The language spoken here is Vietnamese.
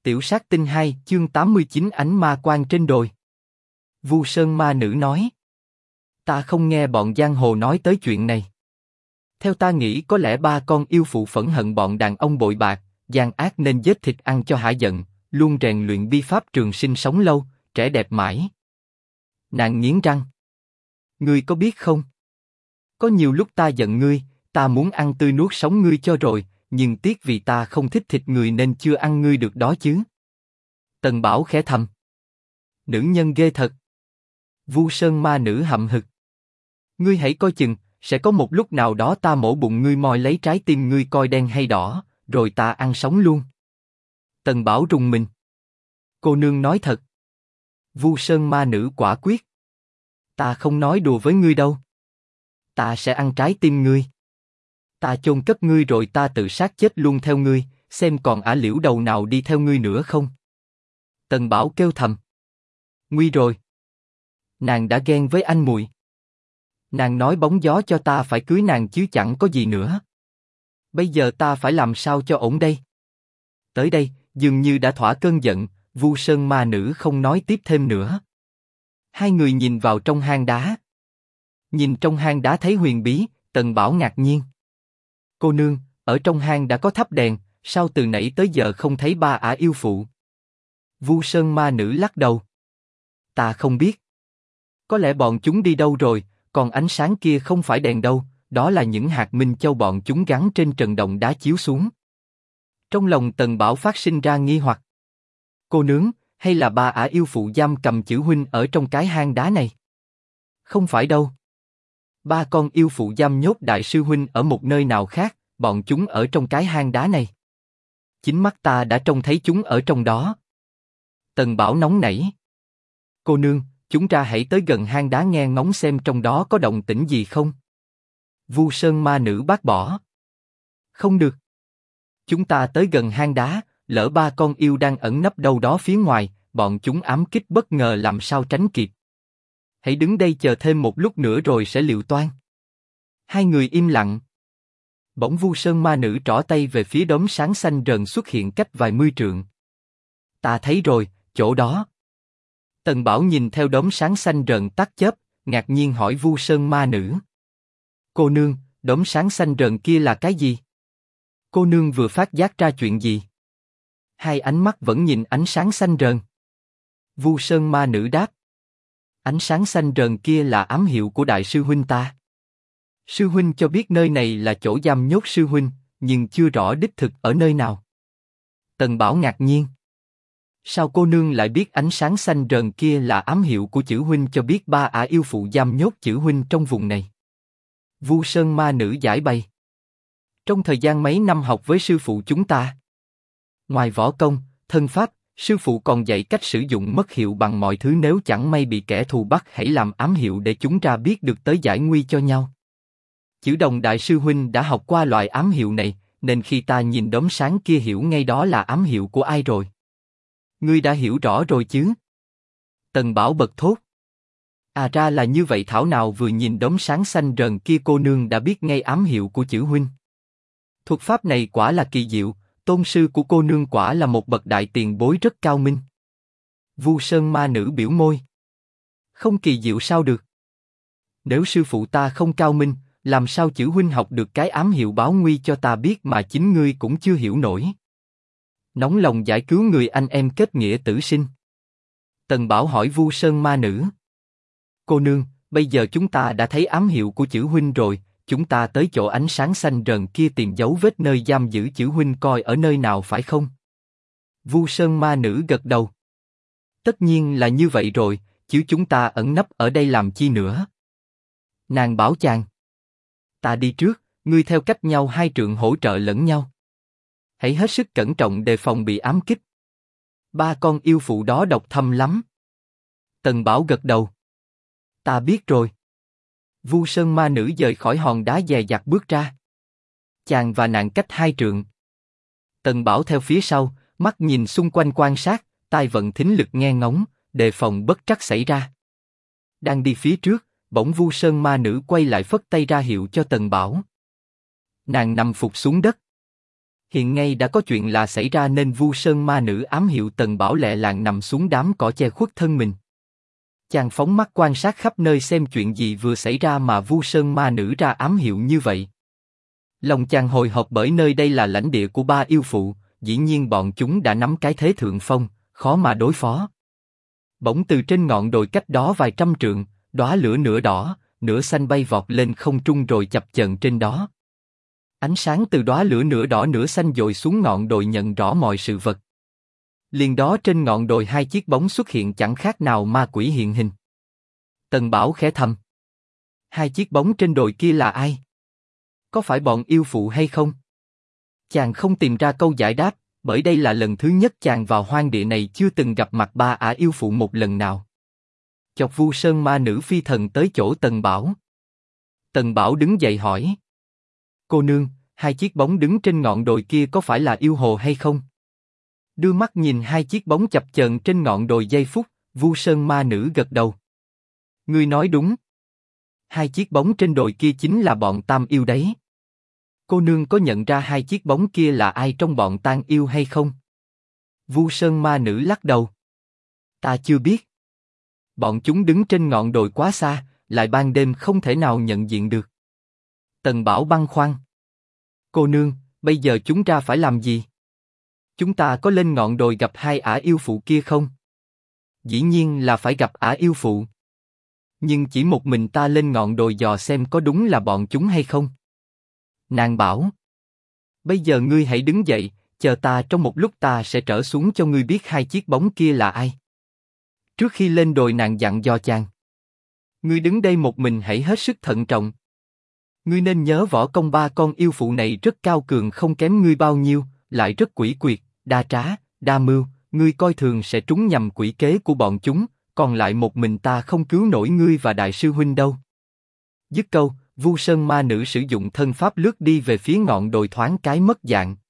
Tiểu sát tinh 2, chương 89 ánh ma quang trên đồi. Vu Sơn ma nữ nói. Ta không nghe bọn giang hồ nói tới chuyện này. Theo ta nghĩ có lẽ ba con yêu phụ phẫn hận bọn đàn ông bội bạc, gian ác nên giết thịt ăn cho hả giận, luôn rèn luyện bi pháp trường sinh sống lâu, trẻ đẹp mãi. Nàng nghiến răng. Ngươi có biết không? Có nhiều lúc ta giận ngươi, ta muốn ăn tươi nuốt sống ngươi cho rồi, nhưng tiếc vì ta không thích thịt người nên chưa ăn ngươi được đó chứ. Tần Bảo khẽ thầm. Nữ nhân ghê thật. Vu Sơn ma nữ hậm hực. Ngươi hãy coi chừng, sẽ có một lúc nào đó ta mổ bụng ngươi moi lấy trái tim ngươi coi đen hay đỏ, rồi ta ăn sống luôn. Tần Bảo rùng mình. Cô nương nói thật. Vu Sơn ma nữ quả quyết. Ta không nói đùa với ngươi đâu. Ta sẽ ăn trái tim ngươi. Ta chôn cất ngươi rồi ta tự sát chết luôn theo ngươi, xem còn ả liễu đầu nào đi theo ngươi nữa không. Tần Bảo kêu thầm. Nguy rồi. Nàng đã ghen với anh muội. Nàng nói bóng gió cho ta phải cưới nàng chứ chẳng có gì nữa. Bây giờ ta phải làm sao cho ổn đây? Tới đây, dường như đã thỏa cơn giận, Vu Sơn ma nữ không nói tiếp thêm nữa. Hai người nhìn vào trong hang đá. Nhìn trong hang đá thấy huyền bí, Tần Bảo ngạc nhiên. Cô nương, ở trong hang đã có thắp đèn, sao từ nãy tới giờ không thấy ba ả yêu phụ? Vu Sơn ma nữ lắc đầu. Ta không biết. Có lẽ bọn chúng đi đâu rồi, còn ánh sáng kia không phải đèn đâu, đó là những hạt minh châu bọn chúng gắn trên trần động đá chiếu xuống. Trong lòng Tần Bảo phát sinh ra nghi hoặc. Cô nương, hay là ba ả yêu phụ giam cầm chữ huynh ở trong cái hang đá này? Không phải đâu. Ba con yêu phụ giam nhốt đại sư huynh ở một nơi nào khác, bọn chúng ở trong cái hang đá này. Chính mắt ta đã trông thấy chúng ở trong đó. Tần Bảo nóng nảy. Cô nương, chúng ta hãy tới gần hang đá nghe ngóng xem trong đó có động tĩnh gì không. Vu Sơn ma nữ bác bỏ. Không được. Chúng ta tới gần hang đá, lỡ ba con yêu đang ẩn nấp đâu đó phía ngoài, bọn chúng ám kích bất ngờ làm sao tránh kịp. Hãy đứng đây chờ thêm một lúc nữa rồi sẽ liệu toan. Hai người im lặng. Bỗng Vu Sơn ma nữ trỏ tay về phía đốm sáng xanh rờn xuất hiện cách vài mươi trượng. Ta thấy rồi, chỗ đó. Tần Bảo nhìn theo đốm sáng xanh rờn tắt chớp, ngạc nhiên hỏi Vu Sơn ma nữ. Cô nương, đốm sáng xanh rờn kia là cái gì? Cô nương vừa phát giác ra chuyện gì? Hai ánh mắt vẫn nhìn ánh sáng xanh rờn. Vu Sơn ma nữ đáp. Ánh sáng xanh rờn kia là ám hiệu của đại sư huynh ta. Sư huynh cho biết nơi này là chỗ giam nhốt sư huynh, nhưng chưa rõ đích thực ở nơi nào. Tần Bảo ngạc nhiên. Sao cô nương lại biết ánh sáng xanh rờn kia là ám hiệu của chữ huynh cho biết ba ả yêu phụ giam nhốt chữ huynh trong vùng này? Vu Sơn ma nữ giải bày. Trong thời gian mấy năm học với sư phụ chúng ta, ngoài võ công, thân pháp, sư phụ còn dạy cách sử dụng mất hiệu bằng mọi thứ nếu chẳng may bị kẻ thù bắt hãy làm ám hiệu để chúng ta biết được tới giải nguy cho nhau. Chữ Đồng đại sư huynh đã học qua loại ám hiệu này, nên khi ta nhìn đốm sáng kia hiểu ngay đó là ám hiệu của ai rồi. Ngươi đã hiểu rõ rồi chứ? Tần Bảo bật thốt. À ra là như vậy, thảo nào vừa nhìn đốm sáng xanh rờn kia cô nương đã biết ngay ám hiệu của chữ huynh. Thuật pháp này quả là kỳ diệu, tôn sư của cô nương quả là một bậc đại tiền bối rất cao minh. Vu Sơn ma nữ biểu môi. Không kỳ diệu sao được? Nếu sư phụ ta không cao minh, làm sao chữ huynh học được cái ám hiệu báo nguy cho ta biết mà chính ngươi cũng chưa hiểu nổi. Nóng lòng giải cứu người anh em kết nghĩa tử sinh. Tần Bảo hỏi Vu Sơn ma nữ. Cô nương, bây giờ chúng ta đã thấy ám hiệu của chữ huynh rồi, chúng ta tới chỗ ánh sáng xanh rờn kia tìm dấu vết nơi giam giữ chữ huynh coi ở nơi nào phải không? Vu Sơn ma nữ gật đầu. Tất nhiên là như vậy rồi, chứ chúng ta ẩn nấp ở đây làm chi nữa? Nàng bảo chàng. Ta đi trước, ngươi theo cách nhau 2 trượng hỗ trợ lẫn nhau. Hãy hết sức cẩn trọng đề phòng bị ám kích. Ba con yêu phụ đó độc thâm lắm. Tần Bảo gật đầu. Ta biết rồi. Vu Sơn ma nữ dời khỏi hòn đá dè dặt bước ra. Chàng và nàng cách 2 trượng. Tần Bảo theo phía sau, mắt nhìn xung quanh quan sát, tai vận thính lực nghe ngóng, đề phòng bất trắc xảy ra. Đang đi phía trước, bỗng Vu Sơn ma nữ quay lại phất tay ra hiệu cho Tần Bảo. Nàng nằm phục xuống đất. Hiện ngay đã có chuyện lạ xảy ra nên Vu Sơn ma nữ ám hiệu Tần Bảo lẹ làng nằm xuống đám cỏ che khuất thân mình. Chàng phóng mắt quan sát khắp nơi xem chuyện gì vừa xảy ra mà Vu Sơn ma nữ ra ám hiệu như vậy. Lòng chàng hồi hộp bởi nơi đây là lãnh địa của ba yêu phụ, dĩ nhiên bọn chúng đã nắm cái thế thượng phong, khó mà đối phó. Bỗng từ trên ngọn đồi cách đó vài trăm trượng, đóa lửa nửa đỏ, nửa xanh bay vọt lên không trung rồi chập chờn trên đó. Ánh sáng từ đóa lửa nửa đỏ nửa xanh dội xuống ngọn đồi nhận rõ mọi sự vật. Liền đó trên ngọn đồi hai chiếc bóng xuất hiện chẳng khác nào ma quỷ hiện hình. Tần Bảo khẽ thầm. Hai chiếc bóng trên đồi kia là ai? Có phải bọn yêu phụ hay không? Chàng không tìm ra câu giải đáp, bởi đây là lần thứ nhất chàng vào hoang địa này chưa từng gặp mặt ba ả yêu phụ một lần nào. Chọc Vu Sơn ma nữ phi thần tới chỗ Tần Bảo. Tần Bảo đứng dậy hỏi. Cô nương, hai chiếc bóng đứng trên ngọn đồi kia có phải là yêu hồ hay không? Đưa mắt nhìn hai chiếc bóng chập chờn trên ngọn đồi giây phút, Vu Sơn ma nữ gật đầu. Ngươi nói đúng. Hai chiếc bóng trên đồi kia chính là bọn tam yêu đấy. Cô nương có nhận ra hai chiếc bóng kia là ai trong bọn tam yêu hay không? Vu Sơn ma nữ lắc đầu. Ta chưa biết. Bọn chúng đứng trên ngọn đồi quá xa, lại ban đêm không thể nào nhận diện được. Tần Bảo băn khoăn. Cô nương, bây giờ chúng ta phải làm gì? Chúng ta có lên ngọn đồi gặp hai ả yêu phụ kia không? Dĩ nhiên là phải gặp ả yêu phụ. Nhưng chỉ một mình ta lên ngọn đồi dò xem có đúng là bọn chúng hay không. Nàng bảo. Bây giờ ngươi hãy đứng dậy, chờ ta trong một lúc ta sẽ trở xuống cho ngươi biết hai chiếc bóng kia là ai. Trước khi lên đồi nàng dặn dò chàng. Ngươi đứng đây một mình hãy hết sức thận trọng. Ngươi nên nhớ võ công ba con yêu phụ này rất cao cường không kém ngươi bao nhiêu, lại rất quỷ quyệt, đa trá, đa mưu, ngươi coi thường sẽ trúng nhầm quỷ kế của bọn chúng, còn lại một mình ta không cứu nổi ngươi và đại sư huynh đâu. Dứt câu, Vu Sơn ma nữ sử dụng thân pháp lướt đi về phía ngọn đồi thoáng cái mất dạng.